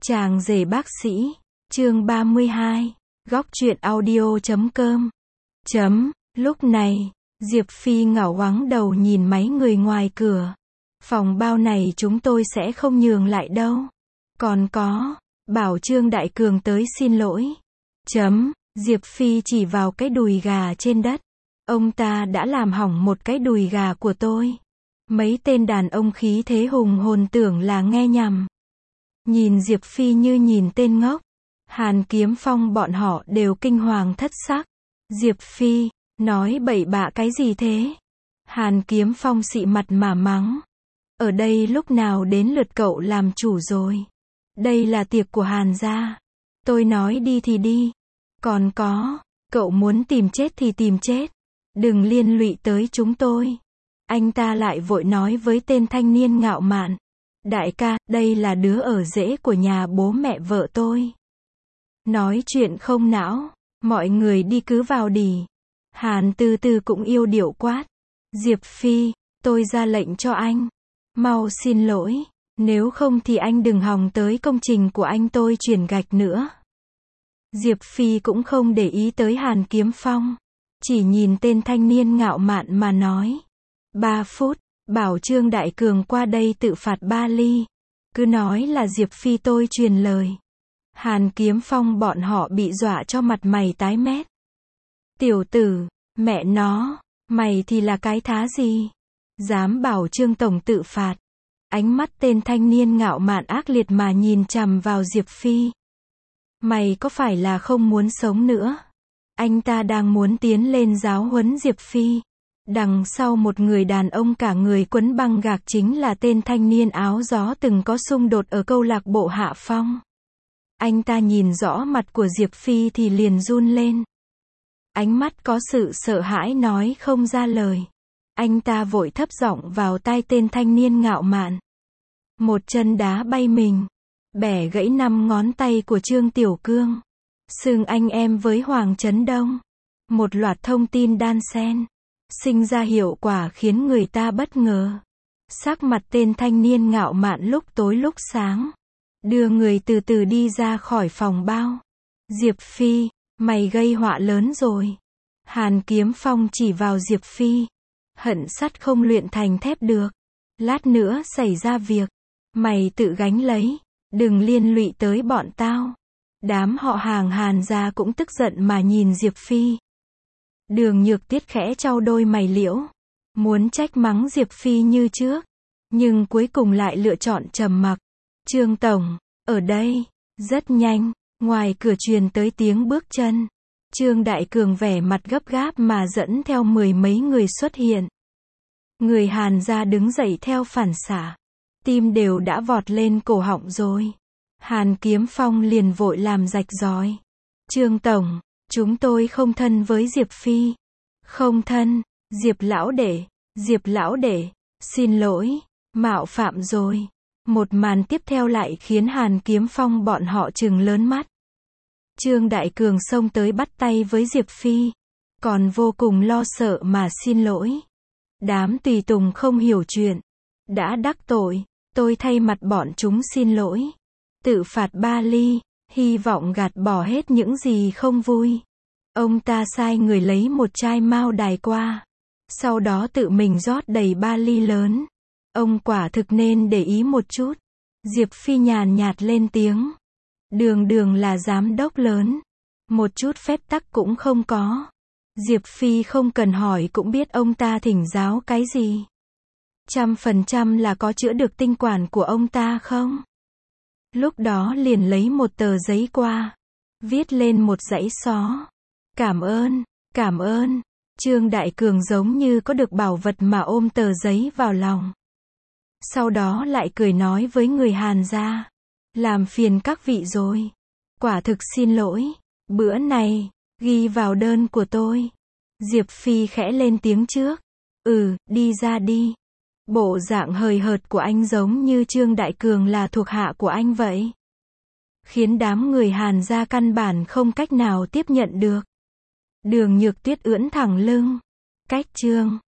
Chàng rể bác sĩ, chương 32, góc truyện audio.com. Lúc này, Diệp Phi ngảo ngoáng đầu nhìn mấy người ngoài cửa. Phòng bao này chúng tôi sẽ không nhường lại đâu. Còn có, bảo Trương Đại Cường tới xin lỗi. Diệp Phi chỉ vào cái đùi gà trên đất. Ông ta đã làm hỏng một cái đùi gà của tôi. Mấy tên đàn ông khí thế hùng hồn tưởng là nghe nhầm. Nhìn Diệp Phi như nhìn tên ngốc. Hàn Kiếm Phong bọn họ đều kinh hoàng thất sắc. Diệp Phi, nói bậy bạ cái gì thế? Hàn Kiếm Phong xị mặt mà mắng. Ở đây lúc nào đến lượt cậu làm chủ rồi? Đây là tiệc của Hàn gia. Tôi nói đi thì đi. Còn có, cậu muốn tìm chết thì tìm chết. Đừng liên lụy tới chúng tôi. Anh ta lại vội nói với tên thanh niên ngạo mạn. Đại ca, đây là đứa ở rễ của nhà bố mẹ vợ tôi. Nói chuyện không não, mọi người đi cứ vào đi. Hàn Từ Từ cũng yêu điệu quát. Diệp Phi, tôi ra lệnh cho anh. Mau xin lỗi, nếu không thì anh đừng hòng tới công trình của anh tôi chuyển gạch nữa. Diệp Phi cũng không để ý tới Hàn Kiếm Phong. Chỉ nhìn tên thanh niên ngạo mạn mà nói. 3 phút, bảo Trương Đại Cường qua đây tự phạt 3 ly. Cứ nói là Diệp Phi tôi truyền lời. Hàn Kiếm Phong bọn họ bị dọa cho mặt mày tái mét. Tiểu tử, mẹ nó, mày thì là cái thá gì? Dám bảo Trương Tổng tự phạt. Ánh mắt tên thanh niên ngạo mạn ác liệt mà nhìn chằm vào Diệp Phi. Mày có phải là không muốn sống nữa? Anh ta đang muốn tiến lên giáo huấn Diệp Phi. Đằng sau một người đàn ông cả người quấn băng gạc chính là tên thanh niên áo gió từng có xung đột ở câu lạc bộ Hạ Phong. Anh ta nhìn rõ mặt của Diệp Phi thì liền run lên. Ánh mắt có sự sợ hãi nói không ra lời. Anh ta vội thấp giọng vào tai tên thanh niên ngạo mạn. Một chân đá bay mình, bẻ gãy 5 ngón tay của Trương Tiểu Cương. Xưng anh em với Hoàng Chấn Đông. Một loạt thông tin đan xen. Sinh ra hiệu quả khiến người ta bất ngờ. Sắc mặt tên thanh niên ngạo mạn lúc tối lúc sáng. Đưa người từ từ đi ra khỏi phòng bao. Diệp Phi, mày gây họa lớn rồi. Hàn Kiếm Phong chỉ vào Diệp Phi. Hận sắt không luyện thành thép được. Lát nữa xảy ra việc. Mày tự gánh lấy. Đừng liên lụy tới bọn tao. Đám họ hàng Hàn gia cũng tức giận mà nhìn Diệp Phi. Đường Nhược Tiết khẽ chau đôi mày liễu. Muốn trách mắng Diệp Phi như trước. Nhưng cuối cùng lại lựa chọn trầm mặc. Trương Tổng, ở đây. Rất nhanh, ngoài cửa truyền tới tiếng bước chân. Trương Đại Cường vẻ mặt gấp gáp mà dẫn theo 10 mấy người xuất hiện. Người Hàn gia đứng dậy theo phản xạ. Tim đều đã vọt lên cổ họng rồi. Hàn Kiếm Phong liền vội làm rạch ròi. Trương Tổng, chúng tôi không thân với Diệp Phi. Không thân, Diệp lão đệ, xin lỗi, mạo phạm rồi. Một màn tiếp theo lại khiến Hàn Kiếm Phong bọn họ trừng lớn mắt. Trương Đại Cường xông tới bắt tay với Diệp Phi. Còn vô cùng lo sợ mà xin lỗi. Đám tùy tùng không hiểu chuyện. Đã đắc tội, tôi thay mặt bọn chúng xin lỗi. Tự phạt 3 ly, hy vọng gạt bỏ hết những gì không vui. Ông ta sai người lấy một chai mao đài qua. Sau đó tự mình rót đầy 3 ly lớn. Ông quả thực nên để ý một chút. Diệp Phi nhàn nhạt lên tiếng. Đường là giám đốc lớn. Một chút phép tắc cũng không có. Diệp Phi không cần hỏi cũng biết ông ta thỉnh giáo cái gì. 100% là có chữa được tinh quản của ông ta không? Lúc đó liền lấy một tờ giấy qua. Viết lên một dãy xó. Cảm ơn. Trương Đại Cường giống như có được bảo vật mà ôm tờ giấy vào lòng. Sau đó lại cười nói với người Hàn gia. Làm phiền các vị rồi. Quả thực xin lỗi. Bữa này, ghi vào đơn của tôi. Diệp Phi khẽ lên tiếng trước. Đi ra đi. Bộ dạng hời hợt của anh giống như Trương Đại Cường là thuộc hạ của anh vậy. Khiến đám người Hàn gia căn bản không cách nào tiếp nhận được. Đường Nhược Tuyết ưỡn thẳng lưng. Cách Trương